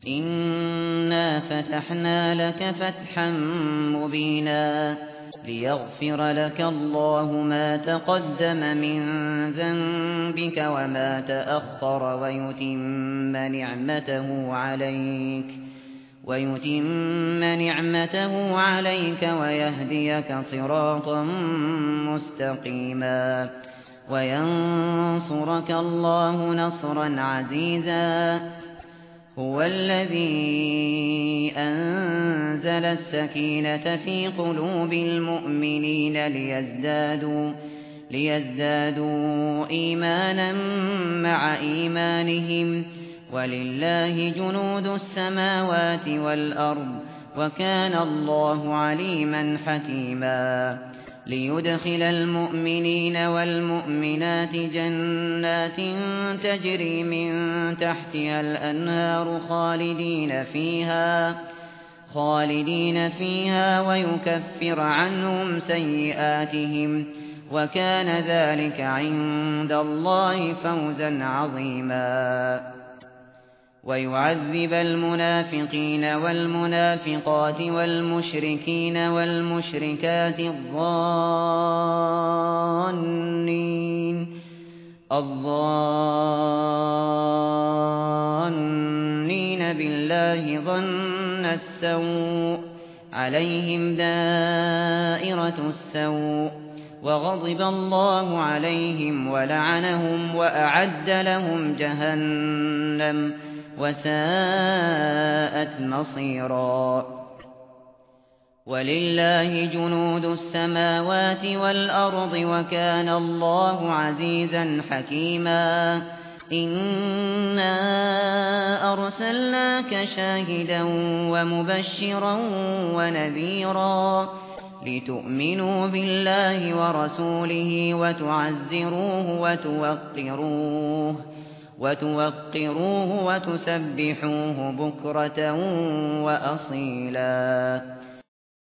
إنا فتحنا لك فتحا مبينا ليغفر لك الله ما تقدم من ذنبك وما تأخر ويتم نعمته عليك ويهديك صراطا مستقيما وينصرك الله نصرا عزيزا هو الذي أنزل السكينة في قلوب المؤمنين ليزدادوا إيمانا مع إيمانهم ولله جنود السماوات والأرض وكان الله عليما حكيما ليدخل المؤمنين والمؤمنات جنات تجري من تحتها الأنهار خالدين فيها ويكفر عنهم سيئاتهم وكان ذلك عند الله فوزا عظيما ويعذب المنافقين والمنافقات والمشركين والمشركات الظانين بالله ظن السوء عليهم دائرة السوء وغضب الله عليهم ولعنهم وأعد لهم جهنم وساءت مصيرا ولله جنود السماوات والأرض وكان الله عزيزا حكيما إنا أرسلناك شاهدا ومبشرا ونذيرا لتؤمنوا بالله ورسوله وتعزروه وتوقروه وتسبحوه بكرة وأصيلا